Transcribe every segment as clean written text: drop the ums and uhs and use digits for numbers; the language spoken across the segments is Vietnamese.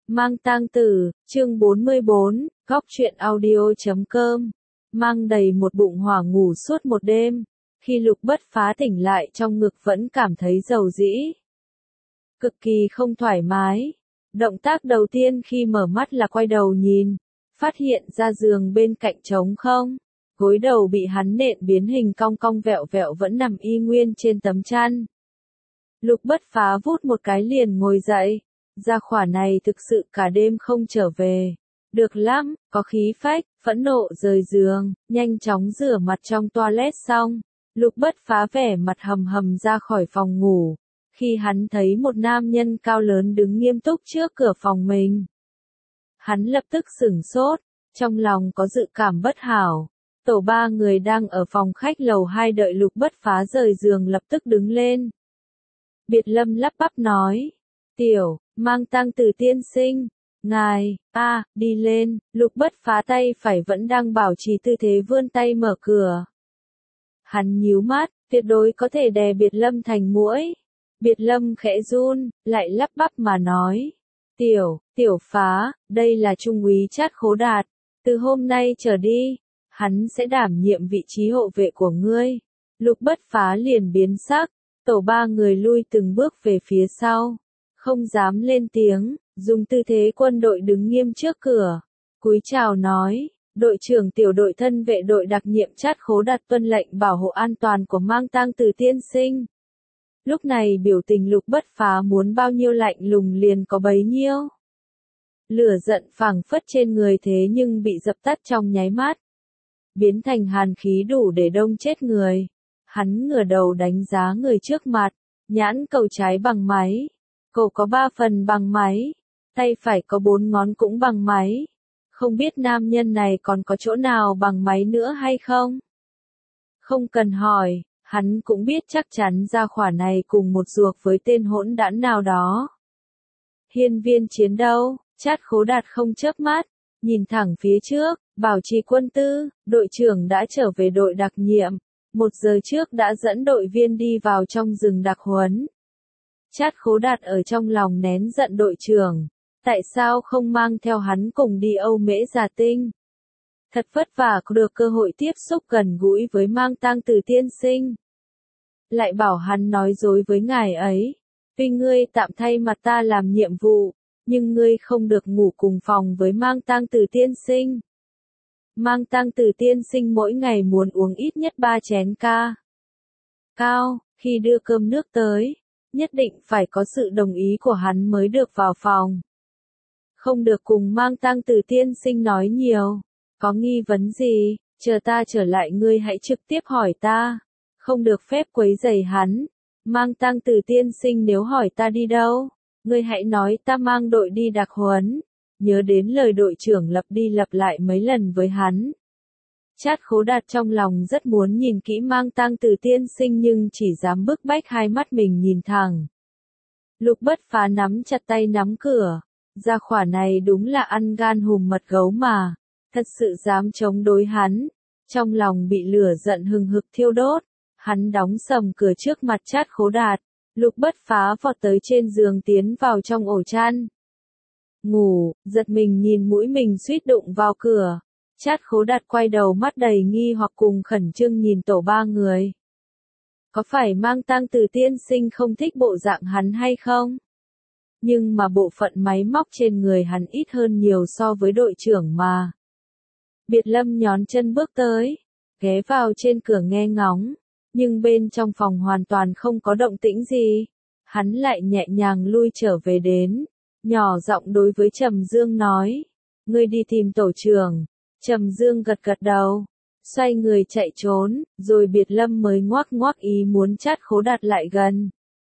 Mang tang tử, chương 44, góc truyện audio.com. Mang đầy một bụng hỏa ngủ suốt một đêm, khi Lục Bất Phá tỉnh lại trong ngực vẫn cảm thấy dầu dĩ. Cực kỳ không thoải mái. Động tác đầu tiên khi mở mắt là quay đầu nhìn, phát hiện ra giường bên cạnh trống không. Gối đầu bị hắn nện biến hình cong cong vẹo vẹo vẫn nằm y nguyên trên tấm chăn. Lục Bất Phá vút một cái liền ngồi dậy. Gia khỏa này thực sự cả đêm không trở về. Được lắm, có khí phách, phẫn nộ rời giường, nhanh chóng rửa mặt trong toilet xong. Lục Bất Phá vẻ mặt hầm hầm ra khỏi phòng ngủ. Khi hắn thấy một nam nhân cao lớn đứng nghiêm túc trước cửa phòng mình. Hắn lập tức sửng sốt, trong lòng có dự cảm bất hảo. Tổ ba người đang ở phòng khách lầu 2 đợi Lục Bất Phá rời giường lập tức đứng lên. Biệt Lâm lắp bắp nói. Tiểu, Mang tang tử tiên sinh, ngài, đi lên. Lục Bất Phá tay phải vẫn đang bảo trì tư thế vươn tay mở cửa. Hắn nhíu mắt, tuyệt đối có thể đè Biệt Lâm thành muỗi. Biệt Lâm khẽ run, lại lắp bắp mà nói. Tiểu Phá, đây là trung úy Trát Khố Đạt. Từ hôm nay trở đi, hắn sẽ đảm nhiệm vị trí hộ vệ của ngươi. Lục Bất Phá liền biến sắc, tổ ba người lui từng bước về phía sau. Không dám lên tiếng, dùng tư thế quân đội đứng nghiêm trước cửa. Cúi chào nói, đội trưởng tiểu đội thân vệ đội đặc nhiệm Trát Khố Đạt tuân lệnh bảo hộ an toàn của Mang tang tử tiên sinh. Lúc này biểu tình Lục Bất Phá muốn bao nhiêu lạnh lùng liền có bấy nhiêu. Lửa giận phảng phất trên người thế nhưng bị dập tắt trong nháy mắt. Biến thành hàn khí đủ để đông chết người. Hắn ngửa đầu đánh giá người trước mặt, nhãn cầu trái bằng máy. Cổ có 3 phần bằng máy, tay phải có 4 ngón cũng bằng máy. Không biết nam nhân này còn có chỗ nào bằng máy nữa hay không? Không cần hỏi, hắn cũng biết chắc chắn gia khỏa này cùng một ruột với tên hỗn đản nào đó. Hiên viên chiến đâu? Trát Khố Đạt không chớp mắt, nhìn thẳng phía trước, bảo trì quân tư, đội trưởng đã trở về đội đặc nhiệm. 1 giờ trước đã dẫn đội viên đi vào trong rừng đặc huấn. Trát Khố Đạt ở trong lòng nén giận đội trưởng, tại sao không mang theo hắn cùng đi Âu Mễ Già Tinh? Thật vất vả có được cơ hội tiếp xúc gần gũi với Mang tang tử tiên sinh. Lại bảo hắn nói dối với ngài ấy, tuy ngươi tạm thay mặt ta làm nhiệm vụ, nhưng ngươi không được ngủ cùng phòng với Mang tang tử tiên sinh. Mang tang tử tiên sinh mỗi ngày muốn uống ít nhất 3 chén ca cao, khi đưa cơm nước tới. Nhất định phải có sự đồng ý của hắn mới được vào phòng. Không được cùng Mang tang tử tiên sinh nói nhiều. Có nghi vấn gì, chờ ta trở lại ngươi hãy trực tiếp hỏi ta. Không được phép quấy rầy hắn. Mang tang tử tiên sinh nếu hỏi ta đi đâu, ngươi hãy nói ta mang đội đi đặc huấn. Nhớ đến lời đội trưởng lặp đi lặp lại mấy lần với hắn. Trát Khố Đạt trong lòng rất muốn nhìn kỹ Mang tang tử tiên sinh nhưng chỉ dám bức bách hai mắt mình nhìn thẳng. Lục Bất Phá nắm chặt tay nắm cửa. Gia khỏa này đúng là ăn gan hùm mật gấu mà. Thật sự dám chống đối hắn. Trong lòng bị lửa giận hừng hực thiêu đốt. Hắn đóng sầm cửa trước mặt Trát Khố Đạt. Lục Bất Phá vọt tới trên giường tiến vào trong ổ chăn. Ngủ, giật mình nhìn mũi mình suýt đụng vào cửa. Trát Khố Đạt quay đầu mắt đầy nghi hoặc cùng khẩn trương nhìn tổ ba người. Có phải Mang tang tử tiên sinh không thích bộ dạng hắn hay không? Nhưng mà bộ phận máy móc trên người hắn ít hơn nhiều so với đội trưởng mà. Biệt Lâm nhón chân bước tới, ghé vào trên cửa nghe ngóng, nhưng bên trong phòng hoàn toàn không có động tĩnh gì. Hắn lại nhẹ nhàng lui trở về đến, nhỏ giọng đối với Trầm Dương nói, ngươi đi tìm tổ trưởng. Trầm Dương gật gật đầu, xoay người chạy trốn, rồi Biệt Lâm mới ngoắc ý muốn Trát Khố Đạt lại gần.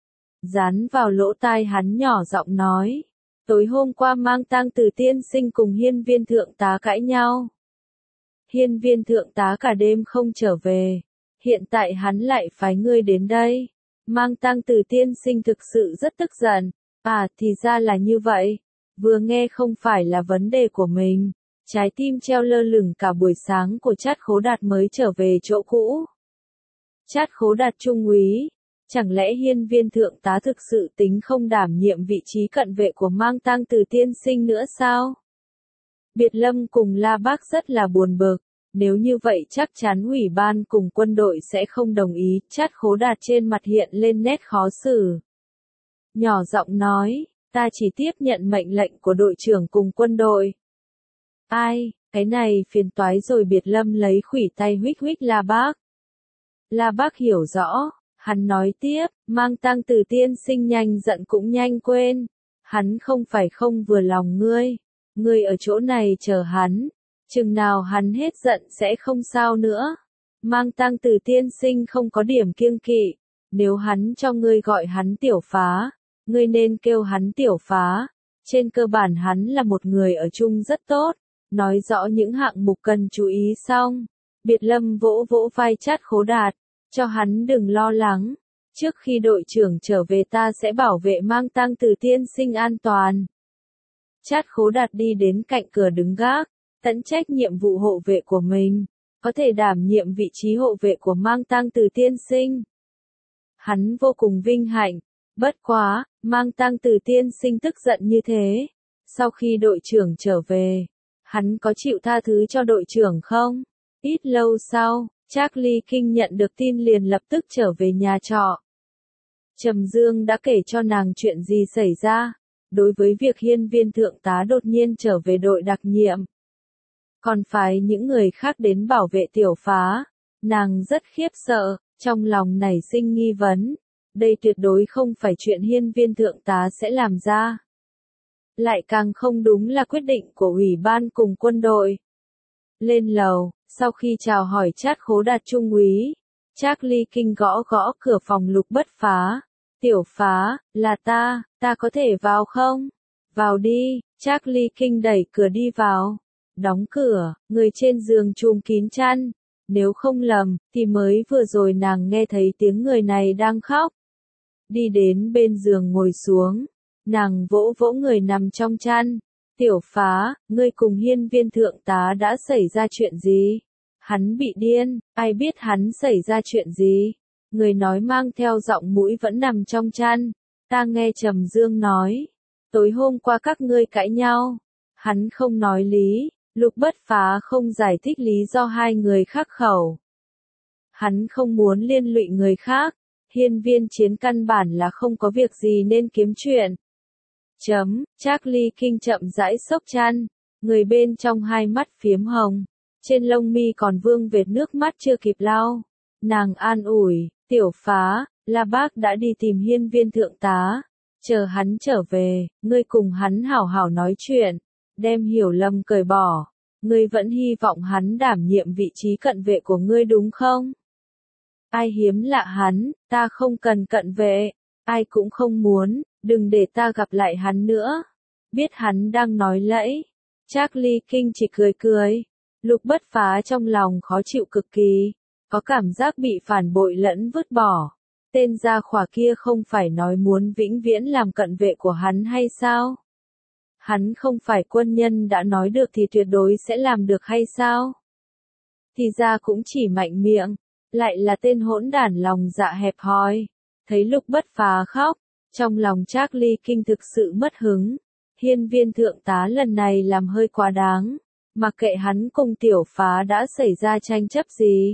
Dán vào lỗ tai hắn nhỏ giọng nói, tối hôm qua Mang tang tử tiên sinh cùng hiên viên thượng tá cãi nhau. Hiên viên thượng tá cả đêm không trở về, hiện tại hắn lại phái ngươi đến đây. Mang tang tử tiên sinh thực sự rất tức giận, thì ra là như vậy, vừa nghe không phải là vấn đề của mình. Trái tim treo lơ lửng cả buổi sáng của Trát Khố Đạt mới trở về chỗ cũ. Trát Khố Đạt trung úy, Chẳng lẽ hiên viên thượng tá thực sự tính không đảm nhiệm vị trí cận vệ của Mang Tang Từ tiên sinh nữa sao? Biệt Lâm cùng La Bác rất là buồn bực. Nếu như vậy chắc chắn ủy ban cùng quân đội sẽ không đồng ý. Trát Khố Đạt trên mặt hiện lên nét khó xử. Nhỏ giọng nói, ta chỉ tiếp nhận mệnh lệnh của đội trưởng cùng quân đội. Ai, cái này phiền toái rồi. Biệt Lâm lấy khuỷu tay huých huých La Bác. La Bác hiểu rõ, hắn nói tiếp, Mang Tang Từ tiên sinh nhanh giận cũng nhanh quên. Hắn không phải không vừa lòng ngươi. Ngươi ở chỗ này chờ hắn. Chừng nào hắn hết giận sẽ không sao nữa. Mang Tang Từ tiên sinh không có điểm kiêng kỵ. Nếu hắn cho ngươi gọi hắn tiểu phá, ngươi nên kêu hắn tiểu phá. Trên cơ bản hắn là một người ở chung rất tốt. Nói rõ những hạng mục cần chú ý xong. Biệt Lâm vỗ vỗ vai Trát Khố Đạt. Cho hắn đừng lo lắng. Trước khi đội trưởng trở về ta sẽ bảo vệ Mang Tang Từ tiên sinh an toàn. Trát Khố Đạt đi đến cạnh cửa đứng gác. Tận trách nhiệm vụ hộ vệ của mình. Có thể đảm nhiệm vị trí hộ vệ của Mang Tang Từ tiên sinh. Hắn vô cùng vinh hạnh. Bất quá, Mang Tang Từ tiên sinh tức giận như thế. Sau khi đội trưởng trở về, hắn có chịu tha thứ cho đội trưởng không? Ít lâu sau, Charlie King nhận được tin liền lập tức trở về nhà trọ. Trầm Dương đã kể cho nàng chuyện gì xảy ra. Đối với việc hiên viên thượng tá đột nhiên trở về đội đặc nhiệm, còn phái những người khác đến bảo vệ tiểu phá, nàng rất khiếp sợ, trong lòng nảy sinh nghi vấn. Đây tuyệt đối không phải chuyện hiên viên thượng tá sẽ làm ra. Lại càng không đúng là quyết định của ủy ban cùng quân đội. Lên lầu, sau khi chào hỏi Trát Khố Đạt trung úy, Charlie King gõ gõ cửa phòng Lục Bất Phá. Tiểu phá, là ta có thể vào không? Vào đi, Charlie King đẩy cửa đi vào. Đóng cửa, người trên giường trùm kín chăn. Nếu không lầm, thì mới vừa rồi nàng nghe thấy tiếng người này đang khóc. Đi đến bên giường ngồi xuống. Nàng vỗ vỗ người nằm trong chăn. Tiểu phá, ngươi cùng hiên viên thượng tá đã xảy ra chuyện gì? Hắn bị điên, ai biết hắn xảy ra chuyện gì? Người nói mang theo giọng mũi vẫn nằm trong chăn. Ta nghe Trầm Dương nói. Tối hôm qua các ngươi cãi nhau. Hắn không nói lý. Lục Bất Phá không giải thích lý do hai người khắc khẩu. Hắn không muốn liên lụy người khác. Hiên viên chiến căn bản là không có việc gì nên kiếm chuyện. Charlie King chậm rãi xốc chăn. Người bên trong hai mắt phiếm hồng. Trên lông mi còn vương vệt nước mắt chưa kịp lau. Nàng an ủi, tiểu phá, La Bác đã đi tìm hiên viên thượng tá. Chờ hắn trở về, ngươi cùng hắn hảo hảo nói chuyện. Đem hiểu lầm cởi bỏ. Ngươi vẫn hy vọng hắn đảm nhiệm vị trí cận vệ của ngươi đúng không? Ai hiếm lạ hắn, ta không cần cận vệ. Ai cũng không muốn, đừng để ta gặp lại hắn nữa. Biết hắn đang nói lẫy. Charlie King chỉ cười cười. Lục Bất Phá trong lòng khó chịu cực kỳ. Có cảm giác bị phản bội lẫn vứt bỏ. Tên gia khỏa kia không phải nói muốn vĩnh viễn làm cận vệ của hắn hay sao? Hắn không phải quân nhân đã nói được thì tuyệt đối sẽ làm được hay sao? Thì ra cũng chỉ mạnh miệng. Lại là tên hỗn đản lòng dạ hẹp hòi. Thấy Lục Bất Phá khóc. Trong lòng Charlie King thực sự mất hứng. Hiên viên thượng tá lần này làm hơi quá đáng. Mặc kệ hắn cùng tiểu phá đã xảy ra tranh chấp gì,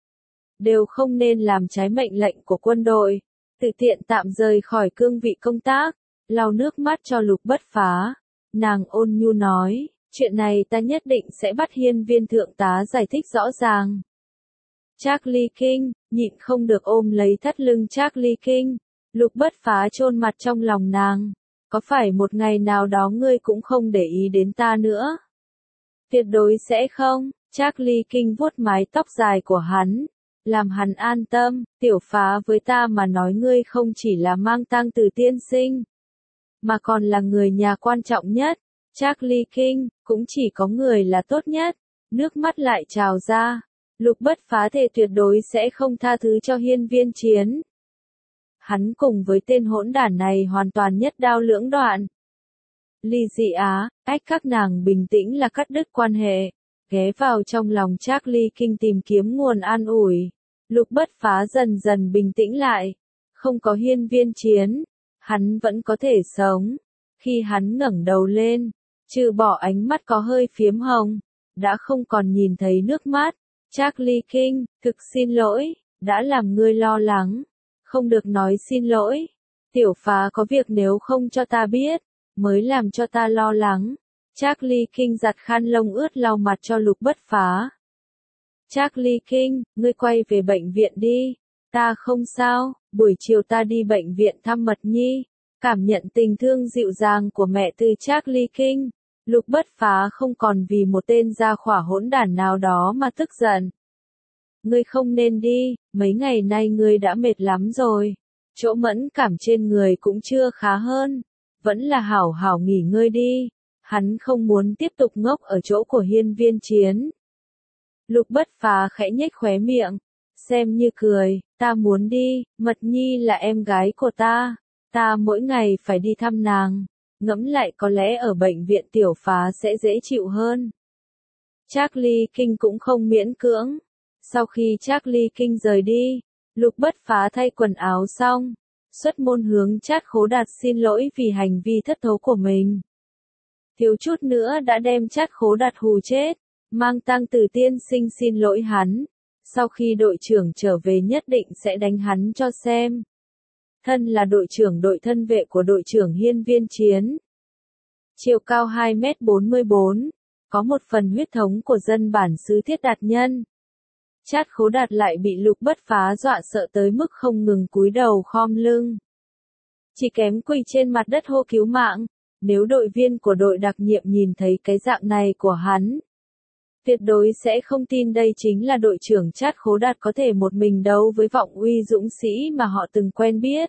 đều không nên làm trái mệnh lệnh của quân đội. Tự tiện tạm rời khỏi cương vị công tác. Lau nước mắt cho Lục Bất Phá. Nàng ôn nhu nói, chuyện này ta nhất định sẽ bắt hiên viên thượng tá giải thích rõ ràng. Charlie King, nhịn không được ôm lấy thắt lưng Charlie King. Lục Bất Phá chôn mặt trong lòng nàng. Có phải một ngày nào đó ngươi cũng không để ý đến ta nữa? Tuyệt đối sẽ không. Charlie King vuốt mái tóc dài của hắn. Làm hắn an tâm, tiểu phá với ta mà nói ngươi không chỉ là Mang Tang Từ tiên sinh, mà còn là người nhà quan trọng nhất. Charlie King, cũng chỉ có người là tốt nhất. Nước mắt lại trào ra. Lục Bất Phá thề tuyệt đối sẽ không tha thứ cho hiên viên chiến. Hắn cùng với tên hỗn đản này hoàn toàn nhất đao lưỡng đoạn. Ly Dị Á, các nàng bình tĩnh là cắt đứt quan hệ. Ghé vào trong lòng Charlie King tìm kiếm nguồn an ủi. Lục Bất Phá dần dần bình tĩnh lại. Không có hiên viên chiến, hắn vẫn có thể sống. Khi hắn ngẩng đầu lên, trừ bỏ ánh mắt có hơi phiếm hồng, đã không còn nhìn thấy nước mắt. Charlie King, thực xin lỗi, đã làm ngươi lo lắng. Không được nói xin lỗi. Tiểu phá có việc nếu không cho ta biết, mới làm cho ta lo lắng. Charlie King giặt khăn lông ướt lau mặt cho Lục Bất Phá. Charlie King, ngươi quay về bệnh viện đi. Ta không sao, buổi chiều ta đi bệnh viện thăm Mật Nhi. Cảm nhận tình thương dịu dàng của mẹ từ Charlie King, Lục Bất Phá không còn vì một tên gia khỏa hỗn đản nào đó mà tức giận. Ngươi không nên đi, mấy ngày nay ngươi đã mệt lắm rồi. Chỗ mẫn cảm trên người cũng chưa khá hơn. Vẫn là hảo hảo nghỉ ngơi đi. Hắn không muốn tiếp tục ngốc ở chỗ của hiên viên chiến. Lục Bất Phá khẽ nhếch khóe miệng, xem như cười, ta muốn đi, Mật Nhi là em gái của ta. Ta mỗi ngày phải đi thăm nàng, ngẫm lại có lẽ ở bệnh viện Tiểu Phá sẽ dễ chịu hơn. Charlie King cũng không miễn cưỡng. Sau khi Charlie King rời đi, Lục Bất Phá thay quần áo xong, xuất môn hướng Trát Khố Đạt xin lỗi vì hành vi thất thố của mình. Thiếu chút nữa đã đem Trát Khố Đạt hù chết, Mang Tăng Từ tiên sinh xin lỗi hắn. Sau khi đội trưởng trở về nhất định sẽ đánh hắn cho xem. Thân là đội trưởng đội thân vệ của đội trưởng hiên viên chiến. Chiều cao 2m44, có một phần huyết thống của dân bản xứ Thiết Đạt Nhân. Trát Khố Đạt lại bị Lục Bất Phá dọa sợ tới mức không ngừng cúi đầu khom lưng. Chỉ kém quỳ trên mặt đất hô cứu mạng, nếu đội viên của đội đặc nhiệm nhìn thấy cái dạng này của hắn. Tuyệt đối sẽ không tin đây chính là đội trưởng Trát Khố Đạt có thể một mình đấu với vọng uy dũng sĩ mà họ từng quen biết.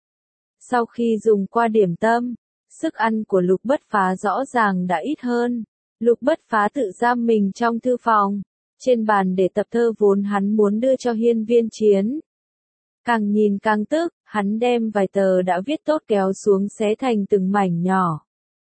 Sau khi dùng qua điểm tâm, sức ăn của Lục Bất Phá rõ ràng đã ít hơn. Lục Bất Phá tự giam mình trong thư phòng, trên bàn để tập thơ vốn hắn muốn đưa cho hiên viên chiến. Càng nhìn càng tức, hắn đem vài tờ đã viết tốt kéo xuống xé thành từng mảnh nhỏ.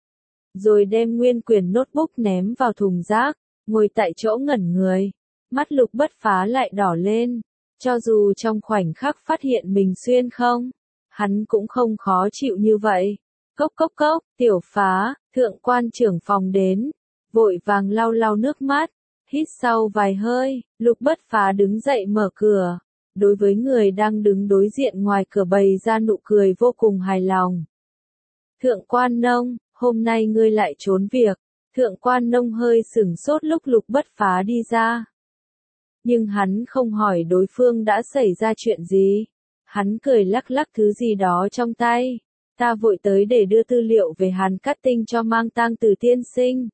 Rồi đem nguyên quyển notebook ném vào thùng rác, ngồi tại chỗ ngẩn người. Mắt Lục Bất Phá lại đỏ lên, cho dù trong khoảnh khắc phát hiện mình xuyên không, hắn cũng không khó chịu như vậy. Cốc cốc cốc, Tiểu Phá, thượng quan trưởng phòng đến, vội vàng lau lau nước mắt, hít sâu vài hơi, Lục Bất Phá đứng dậy mở cửa, đối với người đang đứng đối diện ngoài cửa bày ra nụ cười vô cùng hài lòng. Thượng quan nông, hôm nay ngươi lại trốn việc. Thượng quan nông hơi sửng sốt lúc Lục Bất Phá đi ra. Nhưng hắn không hỏi đối phương đã xảy ra chuyện gì. Hắn cười lắc lắc thứ gì đó trong tay. Ta vội tới để đưa tư liệu về Hàn Cát Tinh cho Mang Tăng Từ tiên sinh.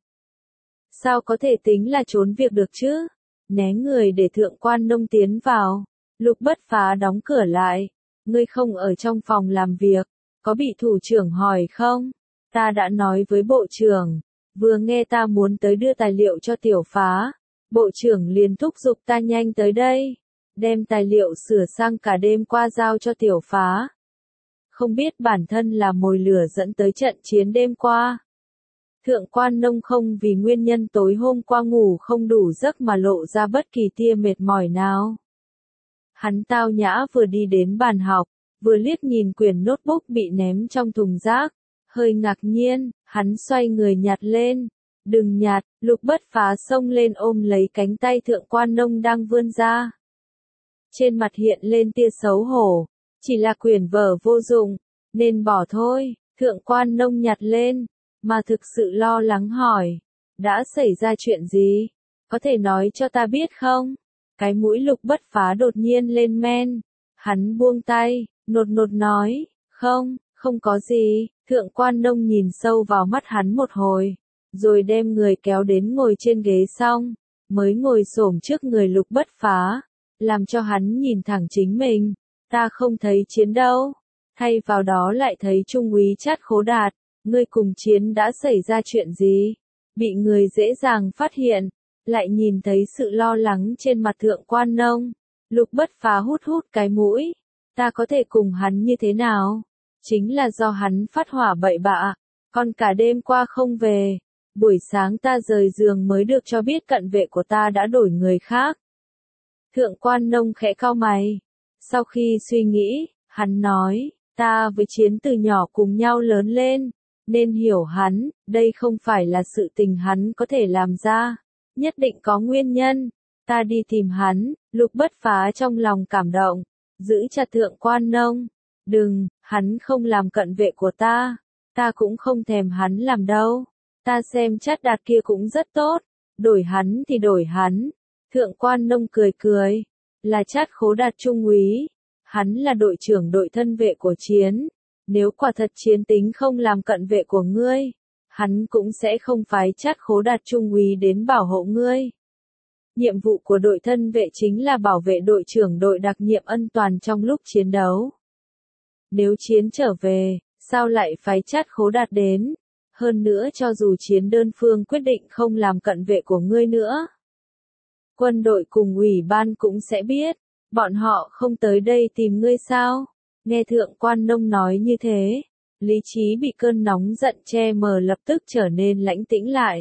Sao có thể tính là trốn việc được chứ? Né người để thượng quan nông tiến vào. Lục Bất Phá đóng cửa lại. Ngươi không ở trong phòng làm việc. Có bị thủ trưởng hỏi không? Ta đã nói với bộ trưởng. Vừa nghe ta muốn tới đưa tài liệu cho Tiểu Phá, bộ trưởng liền thúc giục ta nhanh tới đây, đem tài liệu sửa sang cả đêm qua giao cho Tiểu Phá. Không biết bản thân là mồi lửa dẫn tới trận chiến đêm qua. Thượng quan nông không vì nguyên nhân tối hôm qua ngủ không đủ giấc mà lộ ra bất kỳ tia mệt mỏi nào. Hắn tao nhã vừa đi đến bàn học, vừa liếc nhìn quyển notebook bị ném trong thùng rác. Hơi ngạc nhiên, hắn xoay người nhặt lên. Đừng nhặt, Lục Bất Phá xông lên ôm lấy cánh tay thượng quan nông đang vươn ra. Trên mặt hiện lên tia xấu hổ. Chỉ là quyển vở vô dụng, nên bỏ thôi. Thượng quan nông nhặt lên, mà thực sự lo lắng hỏi. Đã xảy ra chuyện gì? Có thể nói cho ta biết không? Cái mũi Lục Bất Phá đột nhiên lên men. Hắn buông tay, nột nột nói, không có gì. Thượng quan nông nhìn sâu vào mắt hắn một hồi, rồi đem người kéo đến ngồi trên ghế xong, mới ngồi xổm trước người Lục Bất Phá, làm cho hắn nhìn thẳng chính mình. Ta không thấy chiến đâu, thay vào đó lại thấy Trung úy Trát Khố Đạt. Ngươi cùng chiến đã xảy ra chuyện gì? Bị người dễ dàng phát hiện, lại nhìn thấy sự lo lắng trên mặt thượng quan nông. Lục Bất Phá hút hút cái mũi. Ta có thể cùng hắn như thế nào? Chính là do hắn phát hỏa bậy bạ, còn cả đêm qua không về. Buổi sáng ta rời giường mới được cho biết cận vệ của ta đã đổi người khác. Thượng quan nông khẽ cau mày. Sau khi suy nghĩ, Hắn nói, ta với Chiến từ nhỏ cùng nhau lớn lên, nên hiểu hắn, đây không phải là sự tình hắn có thể làm ra, nhất định có nguyên nhân. Ta đi tìm hắn, Lục Bất Phá trong lòng cảm động, giữ chặt Thượng Quan Nông. Đừng, hắn không làm cận vệ của ta cũng không thèm hắn làm đâu. Ta xem Trát Đạt kia cũng rất tốt, đổi hắn thì đổi hắn. Thượng Quan Nông cười cười, là Trát Khố Đạt trung úy, hắn là đội trưởng đội thân vệ của Chiến. Nếu quả thật Chiến tính không làm cận vệ của ngươi, hắn cũng sẽ không phái Trát Khố Đạt trung úy đến bảo hộ ngươi. Nhiệm vụ của đội thân vệ chính là bảo vệ đội trưởng đội đặc nhiệm Ân Toàn trong lúc chiến đấu. Nếu Chiến trở về, sao lại phái Trát Khố Đạt đến? Hơn nữa cho dù Chiến đơn phương quyết định không làm cận vệ của ngươi nữa, quân đội cùng ủy ban cũng sẽ biết, bọn họ không tới đây tìm ngươi sao? Nghe Thượng Quan Nông nói như thế, lý trí bị cơn nóng giận che mờ lập tức trở nên lãnh tĩnh lại.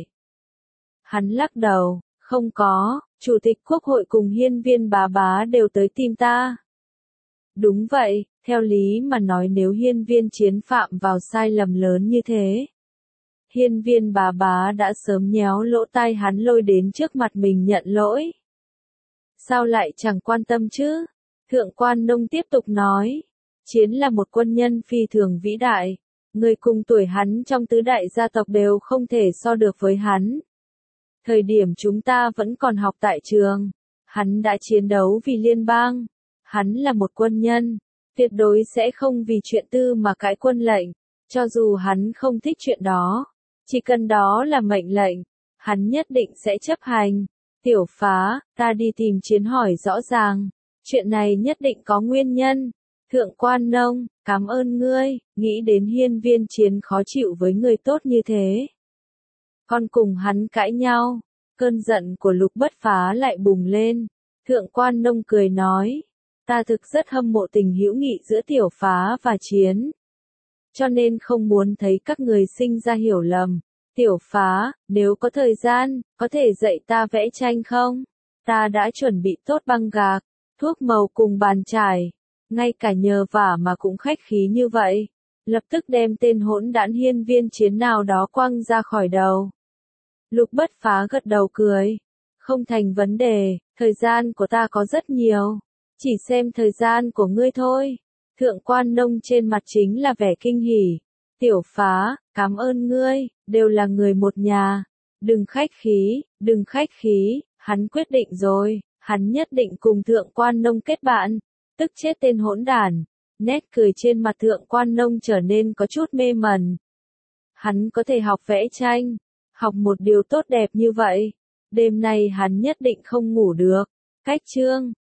Hắn lắc đầu, không có, Chủ tịch Quốc hội cùng Hiên Viên Bá Bá đều tới tìm ta. Đúng vậy, theo lý mà nói nếu Hiên Viên Chiến phạm vào sai lầm lớn như thế, Hiên Viên Bá Bá đã sớm nhéo lỗ tai hắn lôi đến trước mặt mình nhận lỗi. Sao lại chẳng quan tâm chứ? Thượng Quan Nông tiếp tục nói, Chiến là một quân nhân phi thường vĩ đại, người cùng tuổi hắn trong tứ đại gia tộc đều không thể so được với hắn. Thời điểm chúng ta vẫn còn học tại trường, hắn đã chiến đấu vì liên bang, hắn là một quân nhân, tuyệt đối sẽ không vì chuyện tư mà cãi quân lệnh, cho dù hắn không thích chuyện đó, chỉ cần đó là mệnh lệnh, hắn nhất định sẽ chấp hành. Tiểu Phá, ta đi tìm Chiến hỏi rõ ràng, chuyện này nhất định có nguyên nhân. Thượng Quan Nông, cảm ơn ngươi, nghĩ đến Hiên Viên Chiến khó chịu với người tốt như thế. Con cùng hắn cãi nhau, cơn giận của Lục Bất Phá lại bùng lên. Thượng Quan Nông cười nói, ta thực rất hâm mộ tình hữu nghị giữa Tiểu Phá và Chiến, cho nên không muốn thấy các người sinh ra hiểu lầm. Tiểu Phá, nếu có thời gian, có thể dạy ta vẽ tranh không? Ta đã chuẩn bị tốt băng gạc, thuốc màu cùng bàn chải, ngay cả nhờ vả mà cũng khách khí như vậy. Lập tức đem tên hỗn đản Hiên Viên Chiến nào đó quăng ra khỏi đầu. Lục Bất Phá gật đầu cười, không thành vấn đề, thời gian của ta có rất nhiều, chỉ xem thời gian của ngươi thôi. Thượng Quan Nông trên mặt chính là vẻ kinh hỉ. Tiểu Phá, cảm ơn ngươi, đều là người một nhà. Đừng khách khí, hắn quyết định rồi, hắn nhất định cùng Thượng Quan Nông kết bạn, tức chết tên hỗn đản. Nét cười trên mặt Thượng Quan Nông trở nên có chút mê mẩn. Hắn có thể học vẽ tranh, học một điều tốt đẹp như vậy, đêm nay hắn nhất định không ngủ được. Cách chương